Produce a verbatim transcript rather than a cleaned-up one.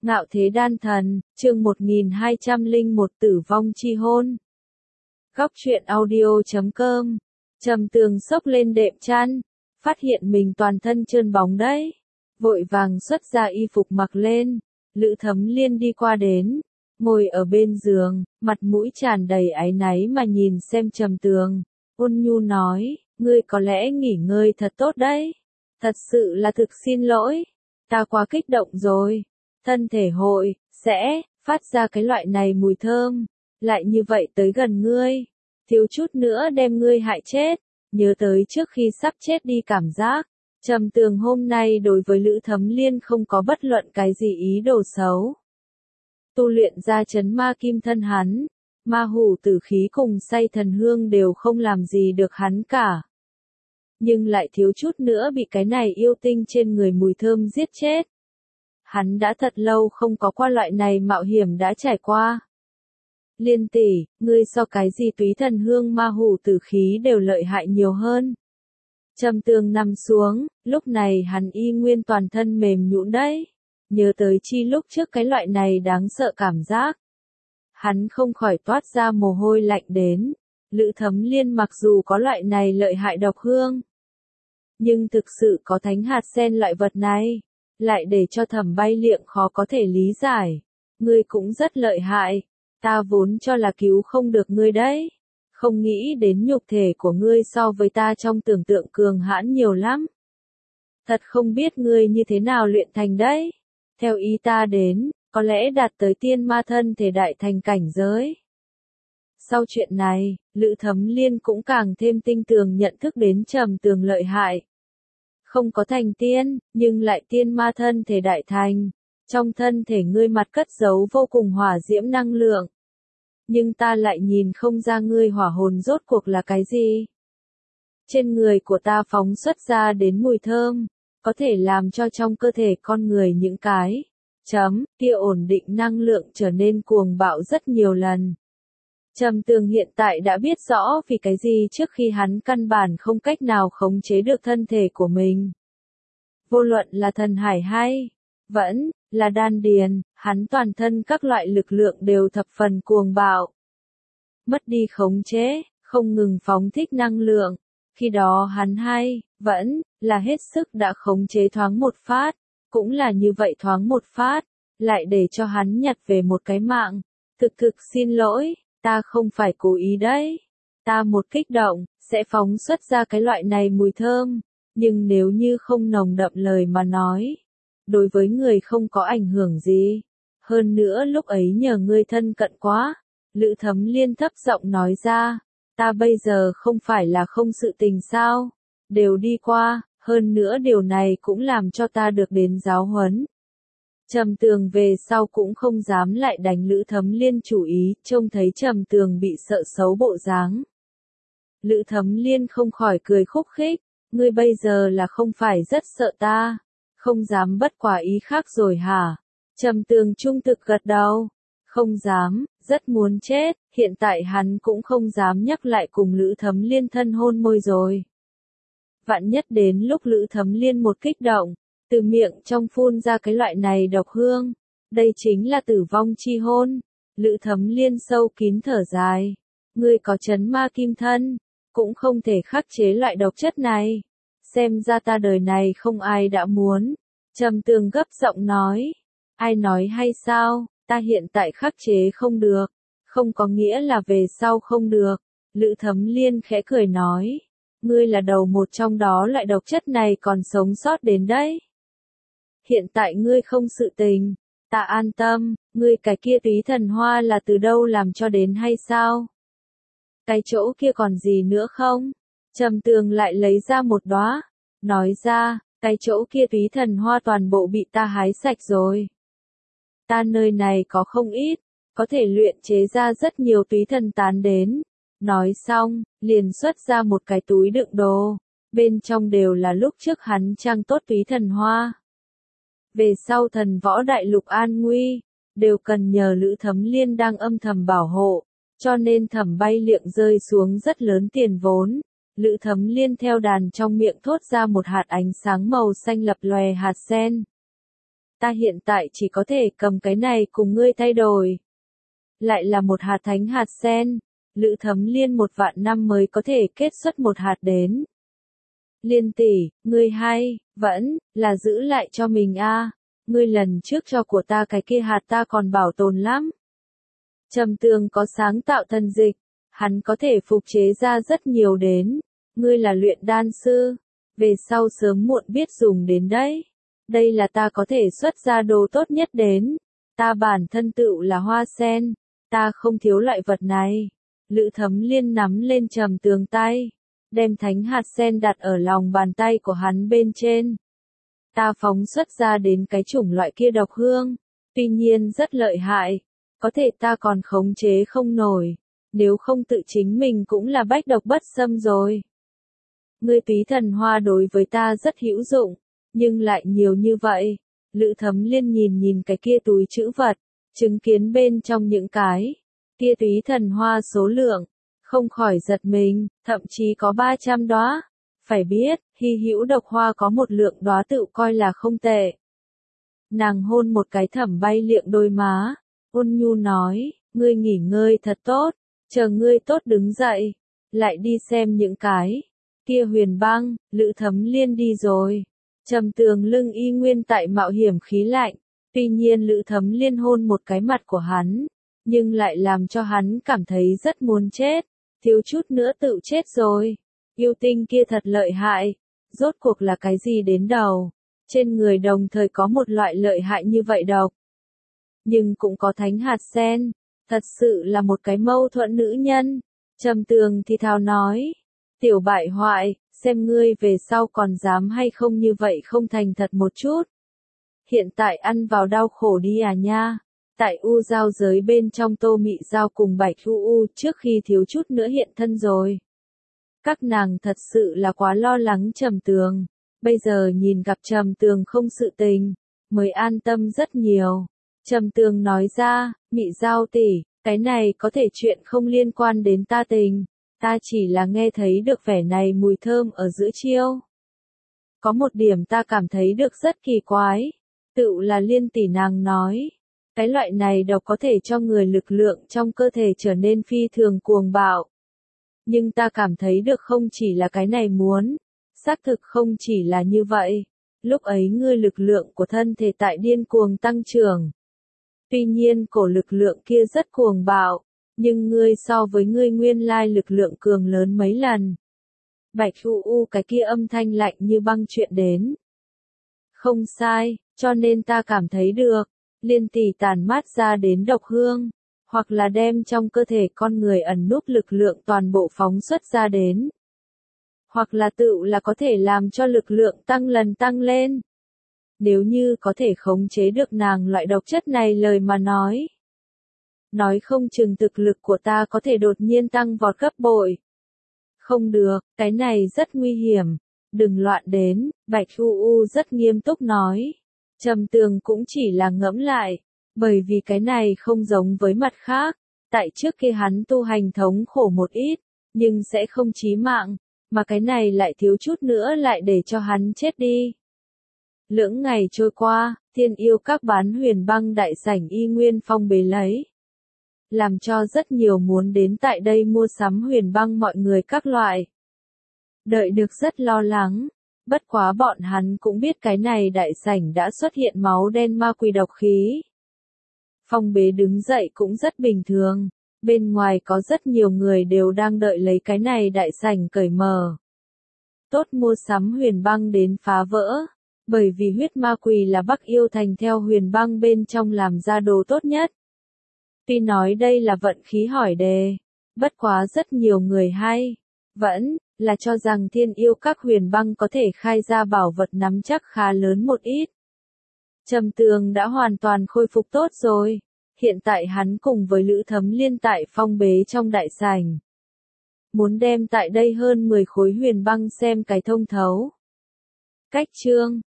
Ngạo thế đan thần, chương một nghìn hai trăm lẻ một tử vong chi hôn. Góc truyện audio chấm com. Trầm Tường xốc lên đệm chăn, phát hiện mình toàn thân trơn bóng đấy. Vội vàng xuất ra y phục mặc lên, Lữ Thấm Liên đi qua đến, ngồi ở bên giường, mặt mũi tràn đầy áy náy mà nhìn xem Trầm Tường, ôn nhu nói, ngươi có lẽ nghỉ ngơi thật tốt đấy. Thật sự là thực xin lỗi, ta quá kích động rồi. Thân thể hội, sẽ, phát ra cái loại này mùi thơm, lại như vậy tới gần ngươi, thiếu chút nữa đem ngươi hại chết, nhớ tới trước khi sắp chết đi cảm giác. Trầm Tường hôm nay đối với Lữ Thấm Liên không có bất luận cái gì ý đồ xấu. Tu luyện ra chấn ma kim thân hắn, ma hủ tử khí cùng say thần hương đều không làm gì được hắn cả. Nhưng lại thiếu chút nữa bị cái này yêu tinh trên người mùi thơm giết chết. Hắn đã thật lâu không có qua loại này mạo hiểm đã trải qua. Liên tỷ, ngươi so cái gì túy thần hương ma hủ tử khí đều lợi hại nhiều hơn. Trầm Tường nằm xuống, lúc này hắn y nguyên toàn thân mềm nhũn đấy. Nhớ tới chi lúc trước cái loại này đáng sợ cảm giác. Hắn không khỏi toát ra mồ hôi lạnh đến. Lữ Thấm Liên mặc dù có loại này lợi hại độc hương, nhưng thực sự có thánh hạt sen loại vật này, lại để cho Thẩm Bay Liệng khó có thể lý giải. Ngươi cũng rất lợi hại, ta vốn cho là cứu không được ngươi đấy. Không nghĩ đến nhục thể của ngươi so với ta trong tưởng tượng cường hãn nhiều lắm. Thật không biết ngươi như thế nào luyện thành đấy. Theo ý ta đến, có lẽ đạt tới tiên ma thân thể đại thành cảnh giới. Sau chuyện này, Lữ Thấm Liên cũng càng thêm tinh tường nhận thức đến Trầm Tường lợi hại. Không có thành tiên, nhưng lại tiên ma thân thể đại thành. Trong thân thể ngươi mặt cất giấu vô cùng hỏa diễm năng lượng. Nhưng ta lại nhìn không ra ngươi hỏa hồn rốt cuộc là cái gì. Trên người của ta phóng xuất ra đến mùi thơm, có thể làm cho trong cơ thể con người những cái chấm kia ổn định năng lượng trở nên cuồng bạo rất nhiều lần. Trầm Tường hiện tại đã biết rõ vì cái gì trước khi hắn căn bản không cách nào khống chế được thân thể của mình. Vô luận là thần hải hay vẫn là đan điền, hắn toàn thân các loại lực lượng đều thập phần cuồng bạo. Mất đi khống chế, không ngừng phóng thích năng lượng. Khi đó hắn hay vẫn là hết sức đã khống chế thoáng một phát, cũng là như vậy thoáng một phát, lại để cho hắn nhặt về một cái mạng. Thực thực xin lỗi, ta không phải cố ý đấy. Ta một kích động, sẽ phóng xuất ra cái loại này mùi thơm, nhưng nếu như không nồng đậm lời mà nói, đối với người không có ảnh hưởng gì. Hơn nữa lúc ấy nhờ ngươi thân cận quá, Lữ Thấm Liên thấp giọng nói ra, ta bây giờ không phải là không sự tình sao, đều đi qua, hơn nữa điều này cũng làm cho ta được đến giáo huấn. Trầm Tường về sau cũng không dám lại đánh Lữ Thấm Liên chủ ý, trông thấy Trầm Tường bị sợ xấu bộ dáng. Lữ Thấm Liên không khỏi cười khúc khích, ngươi bây giờ là không phải rất sợ ta, không dám bất quả ý khác rồi hả? Trầm Tường trung thực gật đầu, không dám, rất muốn chết, hiện tại hắn cũng không dám nhắc lại cùng Lữ Thấm Liên thân hôn môi rồi. Vạn nhất đến lúc Lữ Thấm Liên một kích động, từ miệng trong phun ra cái loại này độc hương, đây chính là tử vong chi hôn. Lữ Thấm Liên sâu kín thở dài, ngươi có chấn ma kim thân, cũng không thể khắc chế loại độc chất này. Xem ra ta đời này không ai đã muốn. Trầm Tường gấp giọng nói, ai nói hay sao, ta hiện tại khắc chế không được, không có nghĩa là về sau không được. Lữ Thấm Liên khẽ cười nói, ngươi là đầu một trong đó loại độc chất này còn sống sót đến đấy. Hiện tại ngươi không sự tình, ta an tâm, ngươi cái kia túy thần hoa là từ đâu làm cho đến hay sao? Cái chỗ kia còn gì nữa không? Trầm Tường lại lấy ra một đóa, nói ra, cái chỗ kia túy thần hoa toàn bộ bị ta hái sạch rồi. Ta nơi này có không ít, có thể luyện chế ra rất nhiều túy thần tán đến. Nói xong, liền xuất ra một cái túi đựng đồ, bên trong đều là lúc trước hắn trang tốt túy thần hoa. Về sau thần võ đại lục an nguy, đều cần nhờ Lữ Thấm Liên đang âm thầm bảo hộ, cho nên Thẩm Bay Liệng rơi xuống rất lớn tiền vốn. Lữ Thấm Liên theo đàn trong miệng thốt ra một hạt ánh sáng màu xanh lập lòe hạt sen. ta hiện tại chỉ có thể cầm cái này cùng ngươi thay đổi. Lại là một hạt thánh hạt sen, Lữ Thấm Liên một vạn năm mới có thể kết xuất một hạt đến. Liên tỷ, ngươi hay, vẫn, là giữ lại cho mình a. Ngươi lần trước cho của ta cái kia hạt ta còn bảo tồn lắm. Trầm Tường có sáng tạo thần dịch, hắn có thể phục chế ra rất nhiều đến. Ngươi là luyện đan sư, về sau sớm muộn biết dùng đến đấy. Đây là ta có thể xuất ra đồ tốt nhất đến. Ta bản thân tựu là hoa sen, ta không thiếu loại vật này. Lữ Thấm Liên nắm lên Trầm Tường tay, đem thánh hạt sen đặt ở lòng bàn tay của hắn bên trên. Ta phóng xuất ra đến cái chủng loại kia độc hương, tuy nhiên rất lợi hại, có thể ta còn khống chế không nổi, nếu không tự chính mình cũng là bách độc bất xâm rồi. Ngươi túy thần hoa đối với ta rất hữu dụng, nhưng lại nhiều như vậy. Lữ Thấm Liên nhìn nhìn cái kia túi trữ vật, chứng kiến bên trong những cái kia túy thần hoa số lượng, không khỏi giật mình, thậm chí có ba trăm đóa. Phải biết, hy hữu độc hoa có một lượng đóa tự coi là không tệ. Nàng hôn một cái Thẩm Bay Liệng đôi má, ôn nhu nói, ngươi nghỉ ngơi thật tốt, chờ ngươi tốt đứng dậy, lại đi xem những cái kia huyền băng. Lữ Thấm Liên đi rồi. Trầm Tường lưng y nguyên tại mạo hiểm khí lạnh, tuy nhiên Lữ Thấm Liên hôn một cái mặt của hắn, nhưng lại làm cho hắn cảm thấy rất muốn chết, thiếu chút nữa tự chết rồi. Yêu tinh kia thật lợi hại, rốt cuộc là cái gì đến đầu, trên người đồng thời có một loại lợi hại như vậy độc. Nhưng cũng có thánh hạt sen, thật sự là một cái mâu thuẫn nữ nhân. Trầm Tường thì thào nói, tiểu bại hoại, xem ngươi về sau còn dám hay không như vậy không thành thật một chút. Hiện tại ăn vào đau khổ đi à nha. Tại U Giao giới bên trong Tô Mị Giao cùng Bạch U U trước khi thiếu chút nữa hiện thân rồi. Các nàng thật sự là quá lo lắng Trầm Tường, bây giờ nhìn gặp Trầm Tường không sự tình, mới an tâm rất nhiều. Trầm Tường nói ra, Mị Giao tỷ, cái này có thể chuyện không liên quan đến ta tình, ta chỉ là nghe thấy được vẻ này mùi thơm ở giữa chiêu. Có một điểm ta cảm thấy được rất kỳ quái, tựu là Liên tỷ nàng nói, cái loại này độc có thể cho người lực lượng trong cơ thể trở nên phi thường cuồng bạo. Nhưng ta cảm thấy được không chỉ là cái này muốn, xác thực không chỉ là như vậy, lúc ấy ngươi lực lượng của thân thể tại điên cuồng tăng trưởng. Tuy nhiên cổ lực lượng kia rất cuồng bạo, nhưng ngươi so với ngươi nguyên lai lực lượng cường lớn mấy lần. Bạch U U cái kia âm thanh lạnh như băng chuyện đến. Không sai, cho nên ta cảm thấy được, Liên tỷ tàn mát ra đến độc hương, hoặc là đem trong cơ thể con người ẩn núp lực lượng toàn bộ phóng xuất ra đến. Hoặc là tự là có thể làm cho lực lượng tăng lần tăng lên. Nếu như có thể khống chế được nàng loại độc chất này lời mà nói. Nói không chừng thực lực của ta có thể đột nhiên tăng vọt gấp bội. Không được, cái này rất nguy hiểm. Đừng loạn đến, Bạch U U rất nghiêm túc nói. Trầm Tường cũng chỉ là ngẫm lại, bởi vì cái này không giống với mặt khác, tại trước kia hắn tu hành thống khổ một ít, nhưng sẽ không chí mạng, mà cái này lại thiếu chút nữa lại để cho hắn chết đi. Lưỡng ngày trôi qua, Thiên Yêu Các bán huyền băng đại sảnh y nguyên phong bế lấy, làm cho rất nhiều muốn đến tại đây mua sắm huyền băng mọi người các loại. Đợi được rất lo lắng. Bất quá bọn hắn cũng biết cái này đại sảnh đã xuất hiện máu đen ma quỷ độc khí. Phong bế đứng dậy cũng rất bình thường, bên ngoài có rất nhiều người đều đang đợi lấy cái này đại sảnh cởi mở. Tốt mua sắm huyền băng đến phá vỡ, bởi vì huyết ma quỷ là Bắc Yêu Thành theo huyền băng bên trong làm ra đồ tốt nhất. Tuy nói đây là vận khí hỏi đề, bất quá rất nhiều người hay, vẫn là cho rằng Thiên Yêu Các huyền băng có thể khai ra bảo vật nắm chắc khá lớn một ít. Trầm Tường đã hoàn toàn khôi phục tốt rồi, hiện tại hắn cùng với Lữ Thấm Liên tại phong bế trong đại sảnh. Muốn đem tại đây hơn mười khối huyền băng xem cái thông thấu. Cách chương